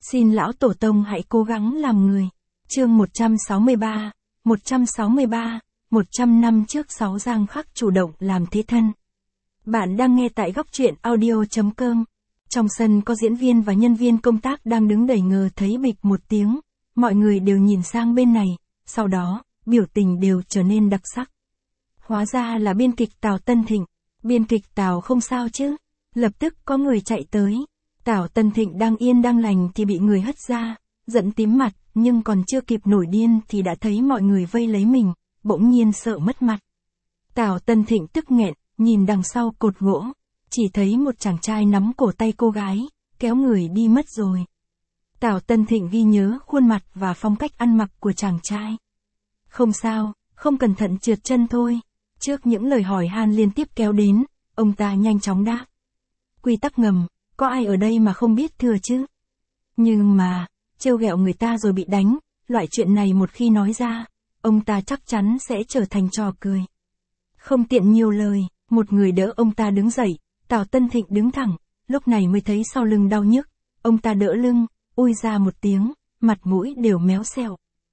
Xin lão tổ tông hãy cố gắng làm người. Chương 163, 100 năm trước 6 Giang Khắc chủ động làm thế thân. Bạn đang nghe tại góc truyện audio.com. Trong sân có diễn viên và nhân viên công tác đang đứng đợi ngờ thấy bịch một tiếng. Mọi người đều nhìn sang bên này, sau đó, biểu tình đều trở nên đặc sắc. Hóa ra là biên kịch Tào Tân Thịnh. Biên kịch Tào không sao chứ? Lập tức có người chạy tới. Tào Tân Thịnh đang yên đang lành thì bị người hất ra, giận tím mặt, nhưng còn chưa kịp nổi điên thì đã thấy mọi người vây lấy mình, bỗng nhiên sợ mất mặt. Tào Tân Thịnh tức nghẹn, nhìn đằng sau cột gỗ, chỉ thấy một chàng trai nắm cổ tay cô gái, kéo người đi mất rồi. Tào Tân Thịnh ghi nhớ khuôn mặt và phong cách ăn mặc của chàng trai. Không sao, không cẩn thận trượt chân thôi. Trước những lời hỏi han liên tiếp kéo đến, ông ta nhanh chóng đáp. Quy tắc ngầm, có ai ở đây mà không biết thừa chứ? Nhưng mà, trêu ghẹo người ta rồi bị đánh, loại chuyện này một khi nói ra, ông ta chắc chắn sẽ trở thành trò cười. Không tiện nhiều lời, một người đỡ ông ta đứng dậy, Tào Tân Thịnh đứng thẳng, lúc này mới thấy sau lưng đau nhức, ông ta đỡ lưng, ui ra một tiếng, mặt mũi đều méo xẹo.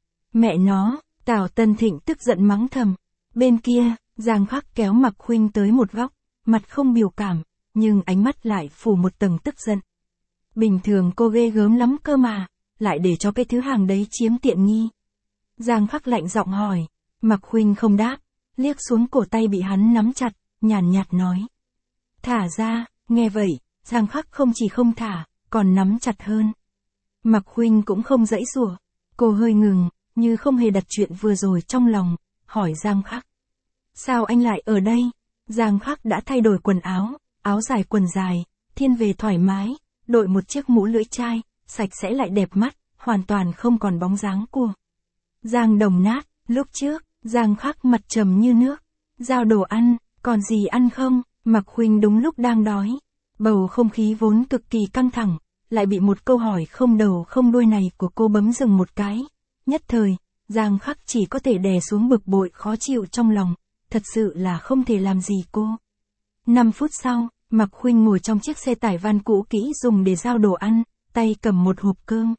Mẹ nó, Tào Tân Thịnh tức giận mắng thầm. Bên kia, Giang Khắc kéo Mạc Khuynh tới một góc, mặt không biểu cảm, nhưng ánh mắt lại phủ một tầng tức giận. Bình thường cô ghê gớm lắm cơ mà, lại để cho cái thứ hàng đấy chiếm tiện nghi. Giang Khắc lạnh giọng hỏi, Mạc Khuynh không đáp, liếc xuống cổ tay bị hắn nắm chặt, nhàn nhạt nói. Thả ra, nghe vậy, Giang Khắc không chỉ không thả, còn nắm chặt hơn. Mạc Khuynh cũng không giãy giụa, cô hơi ngừng, như không hề đặt chuyện vừa rồi trong lòng, hỏi Giang Khắc. Sao anh lại ở đây? Giang Khắc đã thay đổi quần áo, áo dài quần dài, thiên về thoải mái, đội một chiếc mũ lưỡi chai, sạch sẽ lại đẹp mắt, hoàn toàn không còn bóng dáng của Giang Đồng Nát. Lúc trước, Giang Khắc mặt trầm như nước. Giao đồ ăn, còn gì ăn không? Mạc Khuynh đúng lúc đang đói. Bầu không khí vốn cực kỳ căng thẳng, lại bị một câu hỏi không đầu không đuôi này của cô bấm dừng một cái. Nhất thời, Giang Khắc chỉ có thể đè xuống bực bội khó chịu trong lòng, thật sự là không thể làm gì cô. 5 phút sau, Mạc Khuynh ngồi trong chiếc xe tải van cũ kỹ dùng để giao đồ ăn, tay cầm một hộp cơm.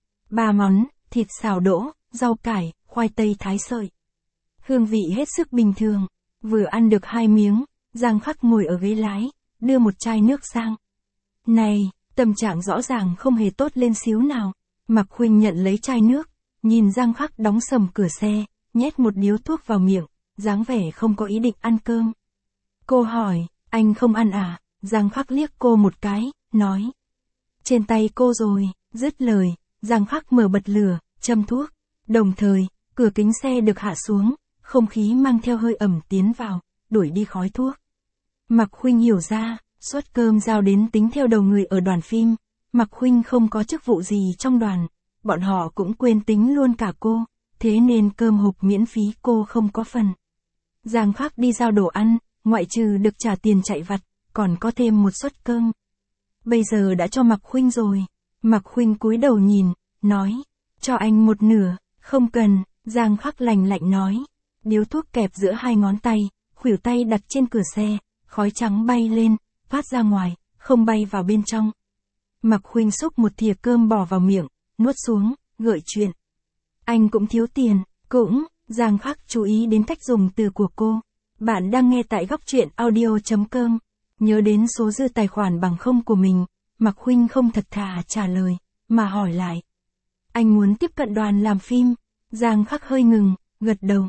3 món, thịt xào đỗ, rau cải, khoai tây thái sợi. Hương vị hết sức bình thường. Vừa ăn được 2 miếng, Giang Khắc ngồi ở ghế lái, đưa một chai nước sang. Này, tâm trạng rõ ràng không hề tốt lên xíu nào. Mạc Khuynh nhận lấy chai nước, nhìn Giang Khắc đóng sầm cửa xe, nhét một điếu thuốc vào miệng, dáng vẻ không có ý định ăn cơm. Cô hỏi, anh không ăn à? Giang Khắc liếc cô một cái, nói. Trên tay cô rồi, dứt lời, Giang Khắc mở bật lửa, châm thuốc. Đồng thời, cửa kính xe được hạ xuống, không khí mang theo hơi ẩm tiến vào, đuổi đi khói thuốc. Mạc Khuynh hiểu ra, suất cơm giao đến tính theo đầu người ở đoàn phim. Mạc Khuynh không có chức vụ gì trong đoàn, bọn họ cũng quên tính luôn cả cô, thế nên cơm hộp miễn phí cô không có phần. Giang Khắc đi giao đồ ăn, ngoại trừ được trả tiền chạy vặt, còn có thêm một suất cơm. Bây giờ đã cho Mạc Khuynh rồi. Mạc Khuynh cúi đầu nhìn, nói, cho anh một nửa, không cần. Giang Khắc lạnh lạnh nói, điếu thuốc kẹp giữa 2 ngón tay, khuỷu tay đặt trên cửa xe, khói trắng bay lên, phát ra ngoài, không bay vào bên trong. Mạc Khuynh xúc một thìa cơm bỏ vào miệng, nuốt xuống, gợi chuyện. Anh cũng thiếu tiền, cũng. Giang Khắc chú ý đến cách dùng từ của cô. Bạn đang nghe tại góc truyện audio.com. Nhớ đến số dư tài khoản bằng không của mình, Mạc Khuynh không thật thà trả lời, mà hỏi lại. Anh muốn tiếp cận đoàn làm phim? Giang Khắc hơi ngừng, gật đầu.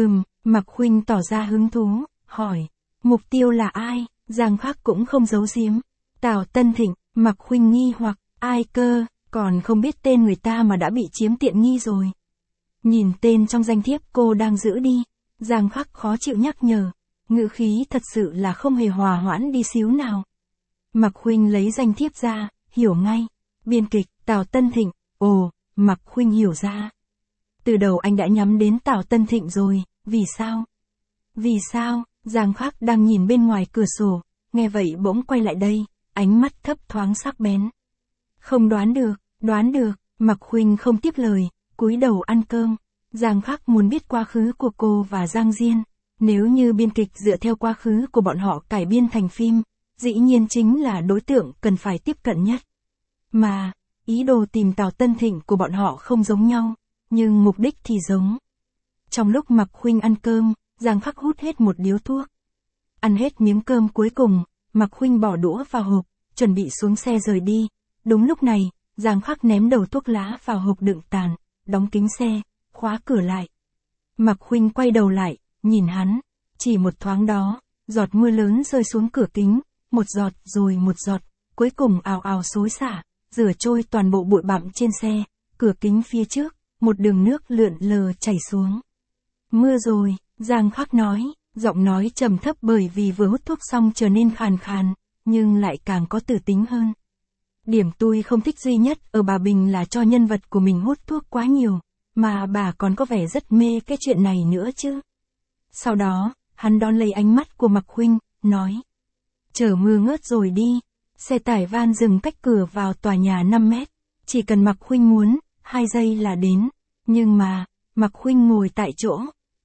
Mạc Khuynh tỏ ra hứng thú, hỏi. Mục tiêu là ai? Giang Khắc cũng không giấu giếm. Tào Tân Thịnh. Mạc Khuynh nghi hoặc, ai cơ, còn không biết tên người ta mà đã bị chiếm tiện nghi rồi. Nhìn tên trong danh thiếp cô đang giữ đi, Giang Khắc khó chịu nhắc nhở, ngữ khí thật sự là không hề hòa hoãn đi xíu nào. Mạc Khuynh lấy danh thiếp ra, hiểu ngay, biên kịch, Tào Tân Thịnh. Ồ, Mạc Khuynh hiểu ra. Từ đầu anh đã nhắm đến Tào Tân Thịnh rồi, vì sao? Vì sao? Giang Khắc đang nhìn bên ngoài cửa sổ, nghe vậy bỗng quay lại đây, ánh mắt thấp thoáng sắc bén. Không đoán được, Mạc Khuynh không tiếp lời, cúi đầu ăn cơm. Giang Khắc muốn biết quá khứ của cô và Giang Diên. Nếu như biên kịch dựa theo quá khứ của bọn họ cải biên thành phim, dĩ nhiên chính là đối tượng cần phải tiếp cận nhất. Mà, Ý đồ tìm Tào Tân Thịnh của bọn họ không giống nhau, nhưng mục đích thì giống. Trong lúc Mạc Khuynh ăn cơm, Giang Khắc hút hết một điếu thuốc. Ăn hết miếng cơm cuối cùng, Mạc Khuynh bỏ đũa vào hộp, chuẩn bị xuống xe rời đi. Đúng lúc này, Giang Khắc ném đầu thuốc lá vào hộp đựng tàn, đóng kính xe, khóa cửa lại. Mạc Khuynh quay đầu lại, nhìn hắn. Chỉ một thoáng đó, giọt mưa lớn rơi xuống cửa kính, một giọt rồi một giọt, cuối cùng ào ào xối xả, rửa trôi toàn bộ bụi bặm trên xe, cửa kính phía trước, một đường nước lượn lờ chảy xuống. Mưa rồi, Giang Khắc nói, giọng nói trầm thấp bởi vì vừa hút thuốc xong trở nên khàn khàn, nhưng lại càng có tử tính hơn. Điểm tôi không thích duy nhất ở bà Bình là cho nhân vật của mình hút thuốc quá nhiều, mà bà còn có vẻ rất mê cái chuyện này nữa chứ. Sau đó, hắn đón lấy ánh mắt của Mạc Khuynh, nói. Chờ mưa ngớt rồi đi. Xe tải van dừng cách cửa vào tòa nhà 5 mét. Chỉ cần Mạc Khuynh muốn, 2 giây là đến. Nhưng mà, Mạc Khuynh ngồi tại chỗ.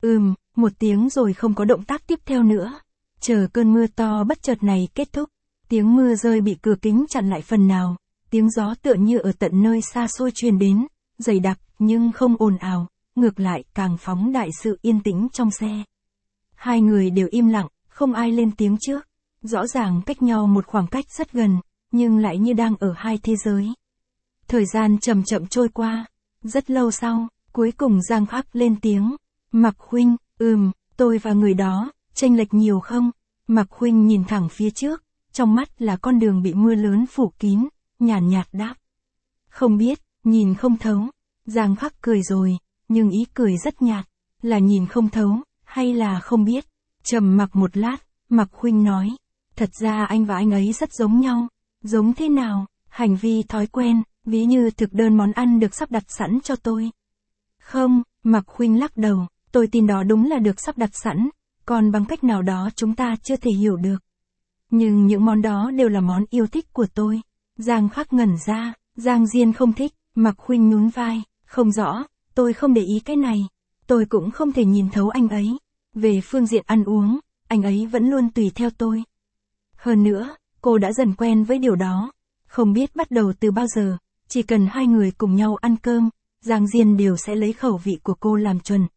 Một tiếng rồi không có động tác tiếp theo nữa. Chờ cơn mưa to bất chợt này kết thúc. Tiếng mưa rơi bị cửa kính chặn lại phần nào. Tiếng gió tựa như ở tận nơi xa xôi truyền đến. Dày đặc nhưng không ồn ào. Ngược lại càng phóng đại sự yên tĩnh trong xe. Hai người đều im lặng, không ai lên tiếng trước. Rõ ràng cách nhau một khoảng cách rất gần, nhưng lại như đang ở hai thế giới. Thời gian chậm chậm trôi qua. Rất lâu sau, cuối cùng Giang Khắc lên tiếng. Mạc Khuynh, tôi và người đó, chênh lệch nhiều không? Mạc Khuynh nhìn thẳng phía trước, trong mắt là con đường bị mưa lớn phủ kín, nhàn nhạt đáp. Không biết, nhìn không thấu. Giang Khắc cười rồi, nhưng ý cười rất nhạt, là nhìn không thấu, hay là không biết. Trầm mặc một lát, Mạc Khuynh nói. Thật ra anh và anh ấy rất giống nhau. Giống thế nào? Hành vi thói quen, ví như thực đơn món ăn được sắp đặt sẵn cho tôi. Không, Mạc Khuynh lắc đầu, tôi tin đó đúng là được sắp đặt sẵn, còn bằng cách nào đó chúng ta chưa thể hiểu được. Nhưng những món đó đều là món yêu thích của tôi. Giang Khắc ngẩn ra, Giang Diên không thích, Mạc Khuynh nhún vai, không rõ, tôi không để ý cái này. Tôi cũng không thể nhìn thấu anh ấy. Về phương diện ăn uống, anh ấy vẫn luôn tùy theo tôi. Hơn nữa, cô đã dần quen với điều đó. Không biết bắt đầu từ bao giờ, chỉ cần hai người cùng nhau ăn cơm, Giang Diên đều sẽ lấy khẩu vị của cô làm chuẩn.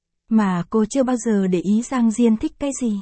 Mà cô chưa bao giờ để ý Giang Diên thích cái gì.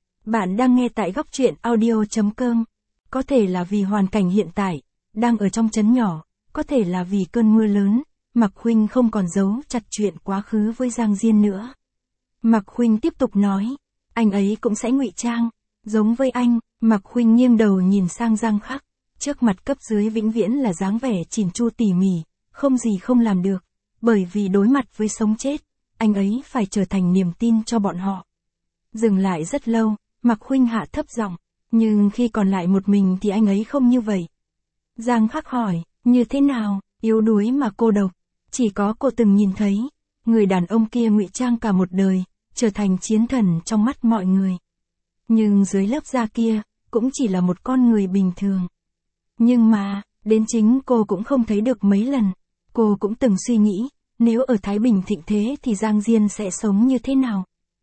Bạn đang nghe tại góc truyện audio.com. Có thể là vì hoàn cảnh hiện tại, đang ở trong trấn nhỏ, có thể là vì cơn mưa lớn, Mạc Khuynh không còn giấu chặt chuyện quá khứ với Giang Diên nữa. Mạc Khuynh tiếp tục nói, anh ấy cũng sẽ ngụy trang, giống với anh. Mạc Khuynh nghiêng đầu nhìn sang Giang Khắc, trước mặt cấp dưới vĩnh viễn là dáng vẻ chỉn chu tỉ mỉ, không gì không làm được, bởi vì đối mặt với sống chết, anh ấy phải trở thành niềm tin cho bọn họ. Dừng lại rất lâu, Mạc Khuynh hạ thấp giọng, nhưng khi còn lại một mình thì anh ấy không như vậy. Giang Khắc hỏi, như thế nào? Yếu đuối mà cô độc, chỉ có cô từng nhìn thấy, người đàn ông kia ngụy trang cả một đời, trở thành chiến thần trong mắt mọi người. Nhưng dưới lớp da kia, cũng chỉ là một con người bình thường. Nhưng mà, đến chính cô cũng không thấy được mấy lần. Cô cũng từng suy nghĩ, nếu ở Thái Bình thịnh thế thì Giang Diên sẽ sống như thế nào.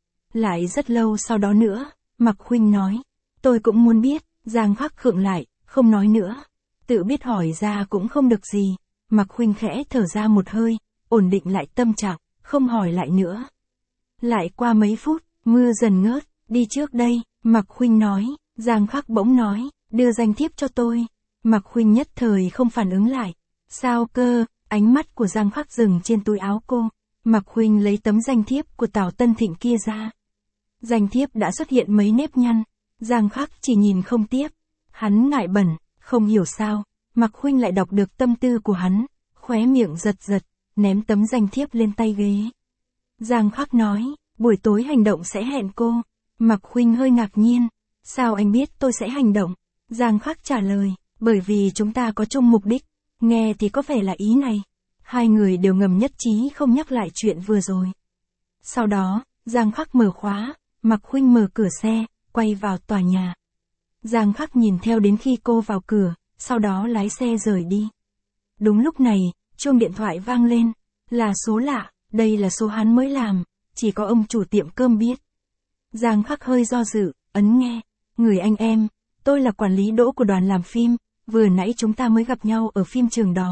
Lại rất lâu sau đó nữa, Mạc Khuynh nói, tôi cũng muốn biết. Giang Khắc khựng lại, không nói nữa. Tự biết hỏi ra cũng không được gì. Mạc Khuynh khẽ thở ra một hơi, ổn định lại tâm trạng, không hỏi lại nữa. Lại qua mấy phút, mưa dần ngớt, đi trước đây, Mạc Khuynh nói. Giang Khắc bỗng nói, đưa danh thiếp cho tôi. Mạc Khuynh nhất thời không phản ứng lại. Sao cơ? Ánh mắt của Giang Khắc dừng trên túi áo cô. Mạc Khuynh lấy tấm danh thiếp của Tào Tân Thịnh kia ra. Danh thiếp đã xuất hiện mấy nếp nhăn. Giang Khắc chỉ nhìn không tiếp. Hắn ngại bẩn, không hiểu sao. Mạc Khuynh lại đọc được tâm tư của hắn. Khóe miệng giật giật, ném tấm danh thiếp lên tay ghế. Giang Khắc nói, buổi tối hành động sẽ hẹn cô. Mạc Khuynh hơi ngạc nhiên. Sao anh biết tôi sẽ hành động? Giang Khắc trả lời, bởi vì chúng ta có chung mục đích. Nghe thì có vẻ là ý này. Hai người đều ngầm nhất trí không nhắc lại chuyện vừa rồi. Sau đó, Giang Khắc mở khóa, Mạc Khuynh mở cửa xe, quay vào tòa nhà. Giang Khắc nhìn theo đến khi cô vào cửa, sau đó lái xe rời đi. Đúng lúc này, chuông điện thoại vang lên. Là số lạ, đây là số hắn mới làm, chỉ có ông chủ tiệm cơm biết. Giang Khắc hơi do dự, ấn nghe. Người anh em, tôi là quản lý Đỗ của đoàn làm phim, vừa nãy chúng ta mới gặp nhau ở phim trường đó,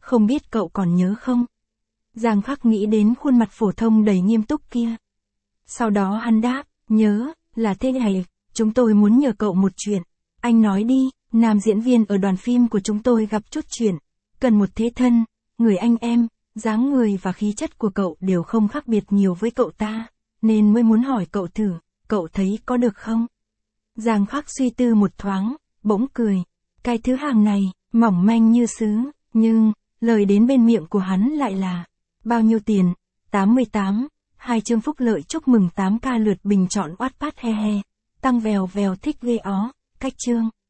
không biết cậu còn nhớ không? Giang Khắc nghĩ đến khuôn mặt phổ thông đầy nghiêm túc kia. Sau đó hắn đáp, nhớ, là thế này, chúng tôi muốn nhờ cậu một chuyện. Anh nói đi, nam diễn viên ở đoàn phim của chúng tôi gặp chút chuyện, cần một thế thân, người anh em, dáng người và khí chất của cậu đều không khác biệt nhiều với cậu ta, nên mới muốn hỏi cậu thử, cậu thấy có được không? Giang Khắc suy tư một thoáng, bỗng cười. Cái thứ hàng này, mỏng manh như sứ, nhưng, lời đến bên miệng của hắn lại là, bao nhiêu tiền? 88, hai chương phúc lợi chúc mừng 8k lượt bình chọn Wattpad he he, tăng vèo vèo thích ghê ó, cách chương.